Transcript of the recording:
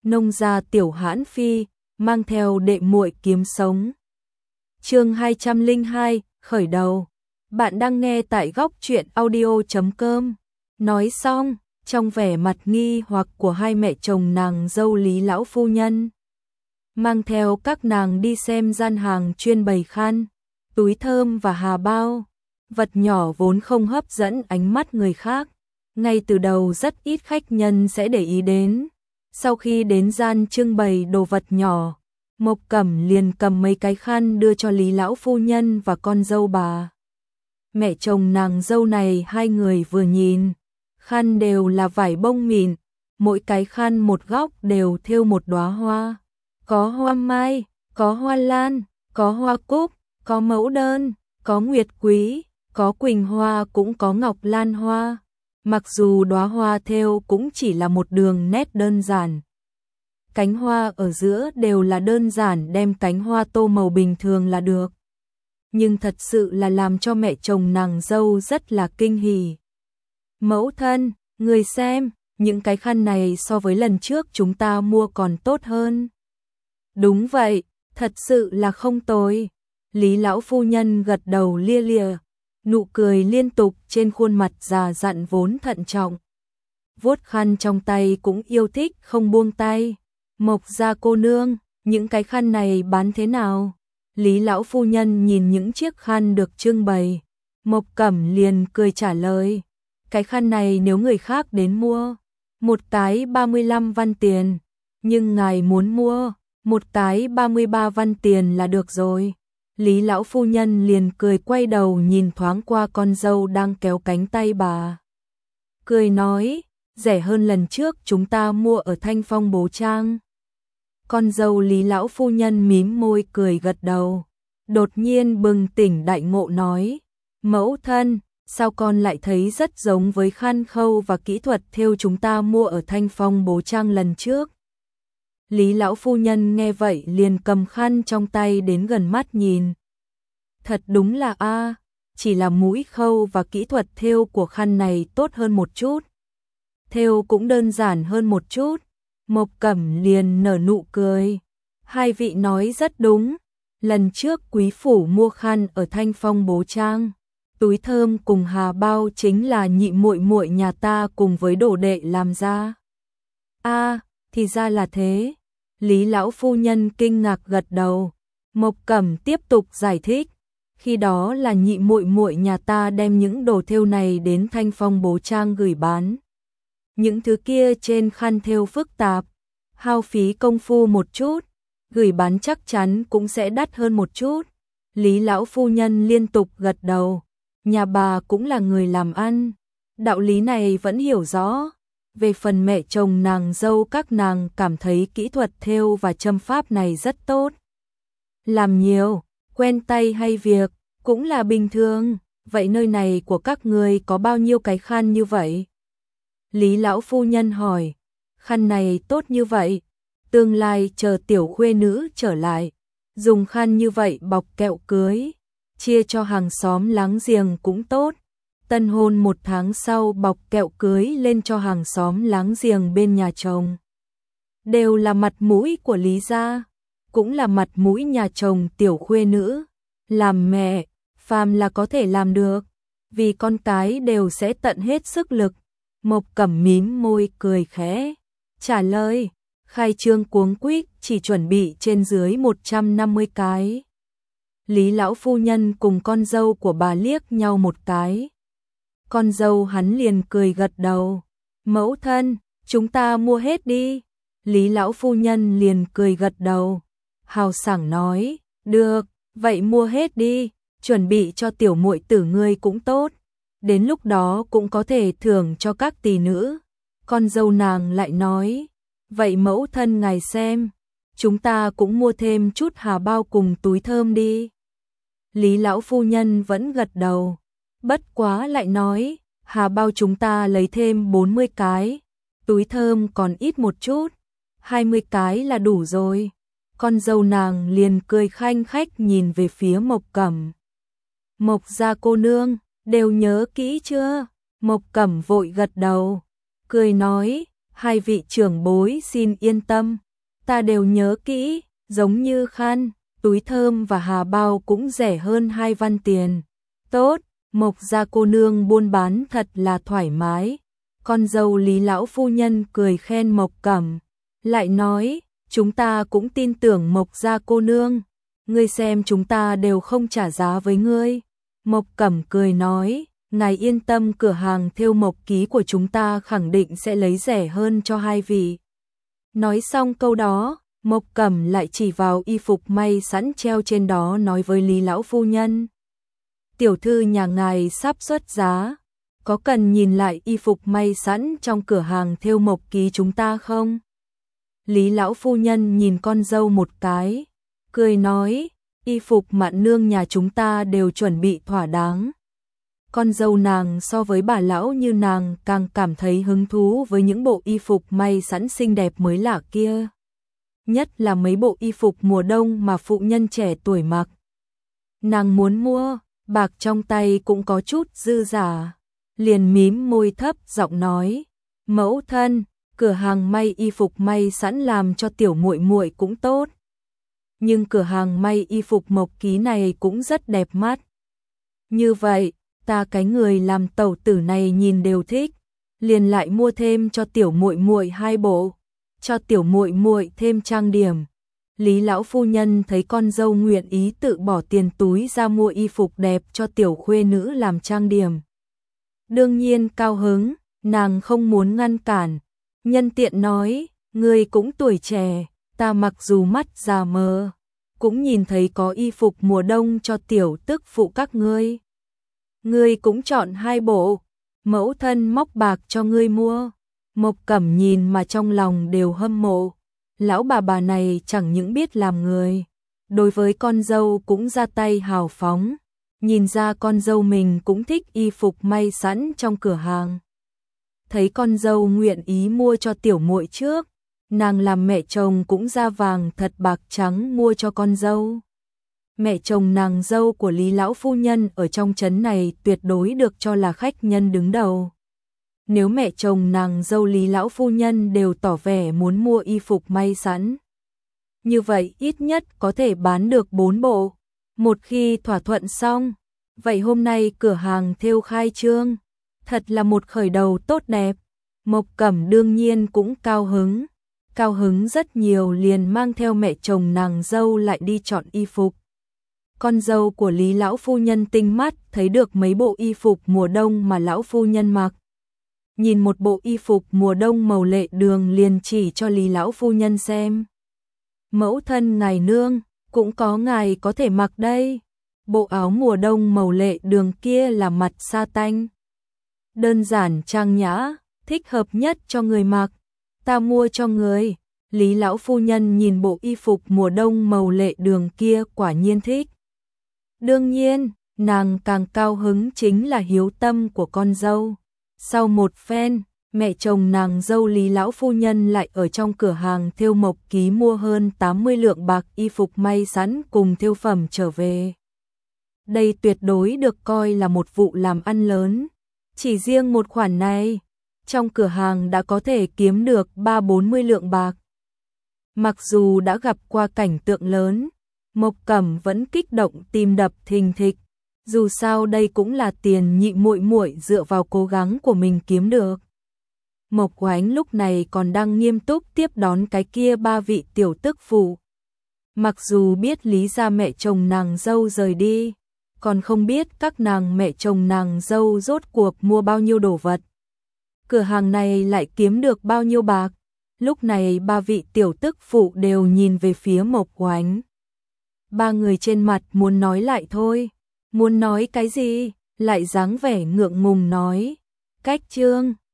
nông gia tiểu hãn phi, mang theo đệ muội kiếm sống. Chương 202, khởi đầu. Bạn đang nghe tại góc truyện audio.com. Nói xong, trong vẻ mặt nghi hoặc của hai mẹ chồng nàng dâu Lý lão phu nhân, mang theo các nàng đi xem gian hàng chuyên bày khăn, túi thơm và hà bao, vật nhỏ vốn không hấp dẫn ánh mắt người khác, ngay từ đầu rất ít khách nhân sẽ để ý đến. Sau khi đến gian trưng bày đồ vật nhỏ, Mộc Cẩm liền cầm mấy cái khăn đưa cho Lý lão phu nhân và con dâu bà. Mẹ chồng nàng dâu này hai người vừa nhìn, khăn đều là vải bông mịn, mỗi cái khăn một góc đều thêu một đóa hoa, có hoa mai, có hoa lan, có hoa cúc, có mẫu đơn, có nguyệt quý, có quỳnh hoa cũng có ngọc lan hoa. Mặc dù đóa hoa thêu cũng chỉ là một đường nét đơn giản, cánh hoa ở giữa đều là đơn giản đem cánh hoa tô màu bình thường là được, nhưng thật sự là làm cho mẹ chồng nàng dâu rất là kinh hỉ. Mẫu thân, người xem, những cái khăn này so với lần trước chúng ta mua còn tốt hơn. Đúng vậy, thật sự là không tồi. Lý lão phu nhân gật đầu lia lịa, nụ cười liên tục trên khuôn mặt già dặn vốn thận trọng. Vuốt khăn trong tay cũng yêu thích không buông tay. Mộc gia cô nương, những cái khăn này bán thế nào? Lý lão phu nhân nhìn những chiếc khăn được trưng bày, Mộc Cẩm liền cười trả lời, cái khăn này nếu người khác đến mua, một cái 35 văn tiền, nhưng ngài muốn mua, một cái 33 văn tiền là được rồi. Lý lão phu nhân liền cười quay đầu nhìn thoáng qua con dâu đang kéo cánh tay bà, cười nói, rẻ hơn lần trước chúng ta mua ở Thanh Phong Bố Trang. Con dâu Lý lão phu nhân mím môi cười gật đầu, đột nhiên bừng tỉnh đại ngộ nói, mẫu thân, sao con lại thấy rất giống với khăn khâu và kỹ thuật thêu chúng ta mua ở Thanh Phong Bố Trang lần trước. Lý lão phu nhân nghe vậy liền cầm khăn trong tay đến gần mắt nhìn. Thật đúng là chỉ là mũi khâu và kỹ thuật thêu của khăn này tốt hơn một chút, thêu cũng đơn giản hơn một chút. Mộc Cẩm liền nở nụ cười, hai vị nói rất đúng, lần trước quý phủ mua khăn ở Thanh Phong Bố Trang, túi thơm cùng hà bao chính là nhị muội muội nhà ta cùng với đồ đệ làm ra. Thì ra là thế. Lý lão phu nhân kinh ngạc gật đầu. Mộc Cẩm tiếp tục giải thích, khi đó là nhị muội muội nhà ta đem những đồ thêu này đến Thanh Phong Bố Trang gửi bán. Những thứ kia trên khăn thêu phức tạp, hao phí công phu một chút, gửi bán chắc chắn cũng sẽ đắt hơn một chút. Lý lão phu nhân liên tục gật đầu, nhà bà cũng là người làm ăn, đạo lý này vẫn hiểu rõ. Về phần mẹ chồng nàng dâu các nàng cảm thấy kỹ thuật thêu và châm pháp này rất tốt. Làm nhiều, quen tay hay việc, cũng là bình thường. Vậy nơi này của các người có bao nhiêu cái khăn như vậy? Lý lão phu nhân hỏi, khăn này tốt như vậy, tương lai chờ tiểu khuê nữ trở lại, dùng khăn như vậy bọc kẹo cưới, chia cho hàng xóm láng giềng cũng tốt. Tân hôn 1 tháng sau bọc kẹo cưới lên cho hàng xóm láng giềng bên nhà chồng. Đều là mặt mũi của Lý gia, cũng là mặt mũi nhà chồng tiểu khuê nữ. Làm mẹ, phàm là có thể làm được, vì con cái đều sẽ tận hết sức lực. Mộc Cẩm mím môi cười khẽ, trả lời, khai trương cuống quýt chỉ chuẩn bị trên dưới 150 cái. Lý lão phu nhân cùng con dâu của bà liếc nhau một cái. Con dâu hắn liền cười gật đầu, mẫu thân, chúng ta mua hết đi. Lý lão phu nhân liền cười gật đầu, hào sảng nói, được, vậy mua hết đi, chuẩn bị cho tiểu muội tử ngươi cũng tốt, đến lúc đó cũng có thể thưởng cho các tỷ nữ. Con dâu nàng lại nói, vậy mẫu thân ngài xem, chúng ta cũng mua thêm chút hà bao cùng túi thơm đi. Lý lão phu nhân vẫn gật đầu, bất quá lại nói, hà bao chúng ta lấy thêm 40 cái, túi thơm còn ít một chút, 20 cái là đủ rồi. Con dâu nàng liền cười khanh khách nhìn về phía Mộc Cẩm. Mộc gia cô nương, đều nhớ kỹ chưa? Mộc Cẩm vội gật đầu, cười nói, hai vị trưởng bối xin yên tâm, ta đều nhớ kỹ, giống như khăn, túi thơm và hà bao cũng rẻ hơn 2 văn tiền. Tốt, Mộc gia cô nương buôn bán thật là thoải mái. Con dâu Lý lão phu nhân cười khen Mộc Cẩm, lại nói, chúng ta cũng tin tưởng Mộc gia cô nương, ngươi xem chúng ta đều không trả giá với ngươi. Mộc Cẩm cười nói, ngài yên tâm, cửa hàng thêu Mộc Ký của chúng ta khẳng định sẽ lấy rẻ hơn cho hai vị. Nói xong câu đó, Mộc Cẩm lại chỉ vào y phục may sẵn treo trên đó nói với Lý lão phu nhân, tiểu thư nhà ngài sắp xuất giá, có cần nhìn lại y phục may sẵn trong cửa hàng thêu Mộc Ký chúng ta không? Lý lão phu nhân nhìn con dâu một cái, cười nói, y phục Mạn nương nhà chúng ta đều chuẩn bị thỏa đáng. Con dâu nàng so với bà lão như nàng càng cảm thấy hứng thú với những bộ y phục may sẵn xinh đẹp mới lạ kia. Nhất là mấy bộ y phục mùa đông mà phụ nhân trẻ tuổi mặc. Nàng muốn mua, bạc trong tay cũng có chút dư giả, liền mím môi thấp giọng nói, mẫu thân, cửa hàng may y phục may sẵn làm cho tiểu muội muội cũng tốt. Nhưng cửa hàng may y phục Mộc Ký này cũng rất đẹp mắt. Như vậy, ta cái người làm tẩu tử này nhìn đều thích, liền lại mua thêm cho tiểu muội muội 2 bộ, cho tiểu muội muội thêm trang điểm. Lý lão phu nhân thấy con dâu nguyện ý tự bỏ tiền túi ra mua y phục đẹp cho tiểu khuê nữ làm trang điểm. Đương nhiên cao hứng, nàng không muốn ngăn cản, nhân tiện nói, ngươi cũng tuổi trẻ, ta mặc dù mắt già mờ, cũng nhìn thấy có y phục mùa đông cho tiểu tức phụ các ngươi. Ngươi cũng chọn 2 bộ, mẫu thân móc bạc cho ngươi mua. Mộc Cẩm nhìn mà trong lòng đều hâm mộ, lão bà này chẳng những biết làm người, đối với con dâu cũng ra tay hào phóng, nhìn ra con dâu mình cũng thích y phục may sẵn trong cửa hàng. Thấy con dâu nguyện ý mua cho tiểu muội trước, nàng làm mẹ chồng cũng ra vàng thật bạc trắng mua cho con dâu. Mẹ chồng nàng dâu của Lý lão phu nhân ở trong trấn này tuyệt đối được cho là khách nhân đứng đầu. Nếu mẹ chồng nàng dâu Lý lão phu nhân đều tỏ vẻ muốn mua y phục may sẵn, như vậy ít nhất có thể bán được 4 bộ. Một khi thỏa thuận xong, vậy hôm nay cửa hàng thêu khai trương, thật là một khởi đầu tốt đẹp. Mộc Cẩm đương nhiên cũng cao hứng rất nhiều, liền mang theo mẹ chồng nàng dâu lại đi chọn y phục. Con dâu của Lý lão phu nhân tinh mắt thấy được mấy bộ y phục mùa đông mà lão phu nhân mặc. Nhìn một bộ y phục mùa đông màu lệ đường liền chỉ cho Lý lão phu nhân xem. Mẫu thân ngài nương, cũng có ngài có thể mặc đây. Bộ áo mùa đông màu lệ đường kia là mặt sa tanh. Đơn giản trang nhã, thích hợp nhất cho người mặc. Ta mua cho người. Lý lão phu nhân nhìn bộ y phục mùa đông màu lệ đường kia quả nhiên thích. Đương nhiên, nàng càng cao hứng chính là hiếu tâm của con dâu. Sau một phen, mẹ chồng nàng dâu Lý lão phu nhân lại ở trong cửa hàng thêu Mộc Ký mua hơn 80 lượng bạc y phục may sẵn cùng thêu phẩm trở về. Đây tuyệt đối được coi là một vụ làm ăn lớn. Chỉ riêng một khoản này, trong cửa hàng đã có thể kiếm được 30-40 lượng bạc. Mặc dù đã gặp qua cảnh tượng lớn, Mộc Cẩm vẫn kích động tim đập thình thịch. Dù sao đây cũng là tiền nhị muội muội dựa vào cố gắng của mình kiếm được. Mộc Oánh lúc này còn đang nghiêm túc tiếp đón cái kia 3 vị tiểu tức phụ. Mặc dù biết lý gia mẹ chồng nàng dâu rời đi, còn không biết các nàng mẹ chồng nàng dâu rốt cuộc mua bao nhiêu đồ vật. Cửa hàng này lại kiếm được bao nhiêu bạc. Lúc này 3 vị tiểu tức phụ đều nhìn về phía Mộc Oánh. 3 người trên mặt muốn nói lại thôi. Muốn nói cái gì, lại dáng vẻ ngượng ngùng nói. Cách trương.